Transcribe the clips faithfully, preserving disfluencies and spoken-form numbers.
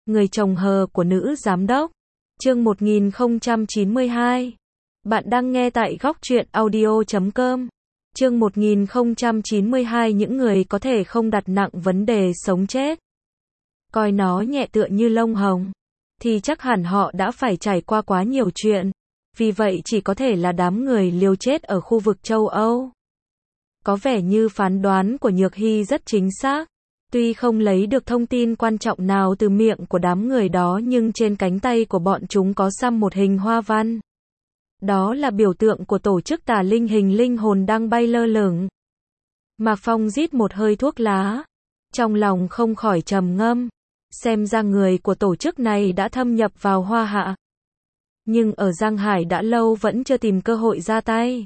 Người chồng hờ của nữ giám đốc. Chương một nghìn không trăm chín mươi hai. Bạn đang nghe tại góc truyện audio chấm com. Chương một nghìn không trăm chín mươi hai. Những người có thể không đặt nặng vấn đề sống chết, coi nó nhẹ tựa như lông hồng, thì chắc hẳn họ đã phải trải qua quá nhiều chuyện. Vì vậy chỉ có thể là đám người liều chết ở khu vực châu Âu. Có vẻ như phán đoán của Nhược Hy rất chính xác. Tuy không lấy được thông tin quan trọng nào từ miệng của đám người đó, nhưng trên cánh tay của bọn chúng có xăm một hình hoa văn. Đó là biểu tượng của tổ chức tà linh hình linh hồn đang bay lơ lửng. Mạc Phong rít một hơi thuốc lá, trong lòng không khỏi trầm ngâm. Xem ra người của tổ chức này đã thâm nhập vào Hoa Hạ, nhưng ở Giang Hải đã lâu vẫn chưa tìm cơ hội ra tay.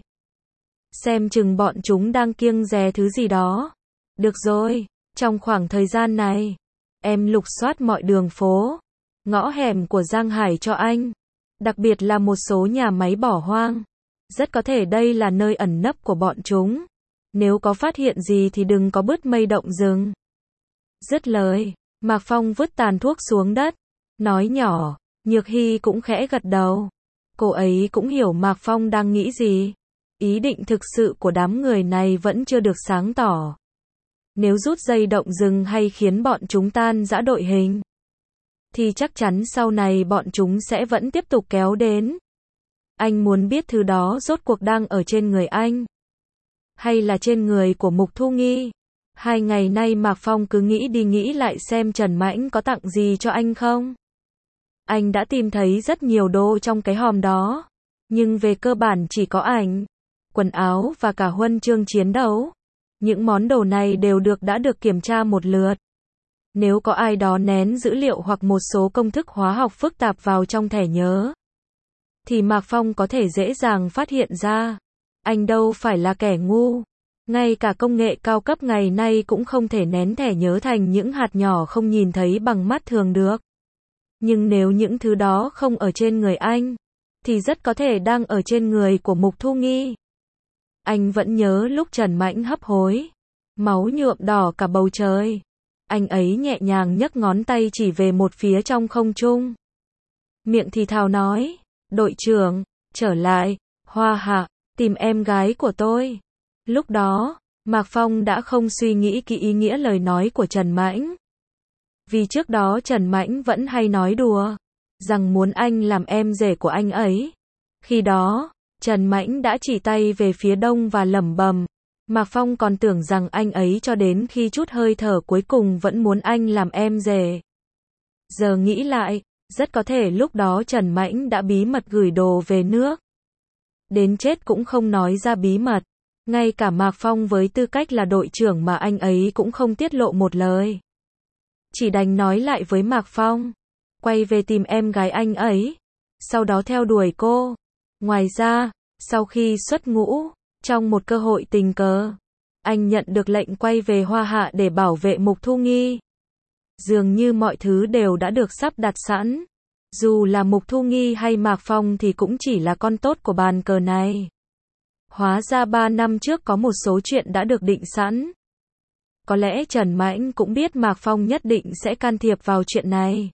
Xem chừng bọn chúng đang kiêng dè thứ gì đó. Được rồi, trong khoảng thời gian này, em lục soát mọi đường phố, ngõ hẻm của Giang Hải cho anh. Đặc biệt là một số nhà máy bỏ hoang. Rất có thể đây là nơi ẩn nấp của bọn chúng. Nếu có phát hiện gì thì đừng có bứt mây động rừng. Dứt lời, Mạc Phong vứt tàn thuốc xuống đất, nói nhỏ. Nhược Hy cũng khẽ gật đầu. Cô ấy cũng hiểu Mạc Phong đang nghĩ gì. Ý định thực sự của đám người này vẫn chưa được sáng tỏ. Nếu rút dây động rừng hay khiến bọn chúng tan rã đội hình, thì chắc chắn sau này bọn chúng sẽ vẫn tiếp tục kéo đến. Anh muốn biết thứ đó rốt cuộc đang ở trên người anh, hay là trên người của Mục Thu Nghi. Hai ngày nay Mạc Phong cứ nghĩ đi nghĩ lại xem Trần Mãnh có tặng gì cho anh không. Anh đã tìm thấy rất nhiều đồ trong cái hòm đó, nhưng về cơ bản chỉ có ảnh, quần áo và cả huân chương chiến đấu. Những món đồ này đều được đã được kiểm tra một lượt. Nếu có ai đó nén dữ liệu hoặc một số công thức hóa học phức tạp vào trong thẻ nhớ, thì Mạc Phong có thể dễ dàng phát hiện ra. Anh đâu phải là kẻ ngu. Ngay cả công nghệ cao cấp ngày nay cũng không thể nén thẻ nhớ thành những hạt nhỏ không nhìn thấy bằng mắt thường được. Nhưng nếu những thứ đó không ở trên người anh, thì rất có thể đang ở trên người của Mục Thu Nghi. Anh vẫn nhớ lúc Trần Mãnh hấp hối, máu nhuộm đỏ cả bầu trời. Anh ấy nhẹ nhàng nhấc ngón tay chỉ về một phía trong không trung. Miệng thì thào nói, đội trưởng, trở lại, Hoa Hạ, tìm em gái của tôi. Lúc đó, Mạc Phong đã không suy nghĩ kỹ ý nghĩa lời nói của Trần Mãnh. Vì trước đó Trần Mãnh vẫn hay nói đùa, rằng muốn anh làm em rể của anh ấy. Khi đó, Trần Mãnh đã chỉ tay về phía đông và lẩm bẩm. Mạc Phong còn tưởng rằng anh ấy cho đến khi chút hơi thở cuối cùng vẫn muốn anh làm em rể. Giờ nghĩ lại, rất có thể lúc đó Trần Mãnh đã bí mật gửi đồ về nước. Đến chết cũng không nói ra bí mật. Ngay cả Mạc Phong với tư cách là đội trưởng mà anh ấy cũng không tiết lộ một lời. Chỉ đành nói lại với Mạc Phong, quay về tìm em gái anh ấy, sau đó theo đuổi cô. Ngoài ra, sau khi xuất ngũ, trong một cơ hội tình cờ, anh nhận được lệnh quay về Hoa Hạ để bảo vệ Mục Thu Nghi. Dường như mọi thứ đều đã được sắp đặt sẵn. Dù là Mục Thu Nghi hay Mạc Phong thì cũng chỉ là con tốt của bàn cờ này. Hóa ra ba năm trước có một số chuyện đã được định sẵn. Có lẽ Trần Mãnh cũng biết Mạc Phong nhất định sẽ can thiệp vào chuyện này,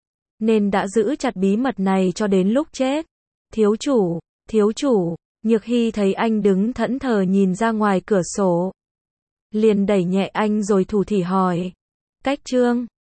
nên đã giữ chặt bí mật này cho đến lúc chết. Thiếu chủ, thiếu chủ, Nhược Hy thấy anh đứng thẫn thờ nhìn ra ngoài cửa sổ, liền đẩy nhẹ anh rồi thủ thỉ hỏi. Cách Trương,